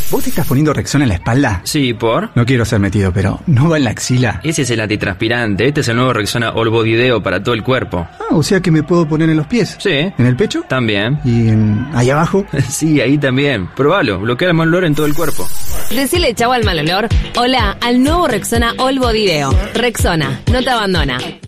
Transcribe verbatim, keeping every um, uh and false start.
¿Vos te estás poniendo Rexona en la espalda? Sí, ¿por? No quiero ser metido, pero ¿no va en la axila? Ese es el antitranspirante. Este es el nuevo Rexona All Body Deo para todo el cuerpo. Ah, o sea que me puedo poner en los pies. Sí. ¿En el pecho? También. ¿Y en ahí abajo? Sí, ahí también. Probalo. Bloquea el mal olor en todo el cuerpo. Decile chau al mal olor. Hola al nuevo Rexona All Body Deo. Rexona, no te abandona.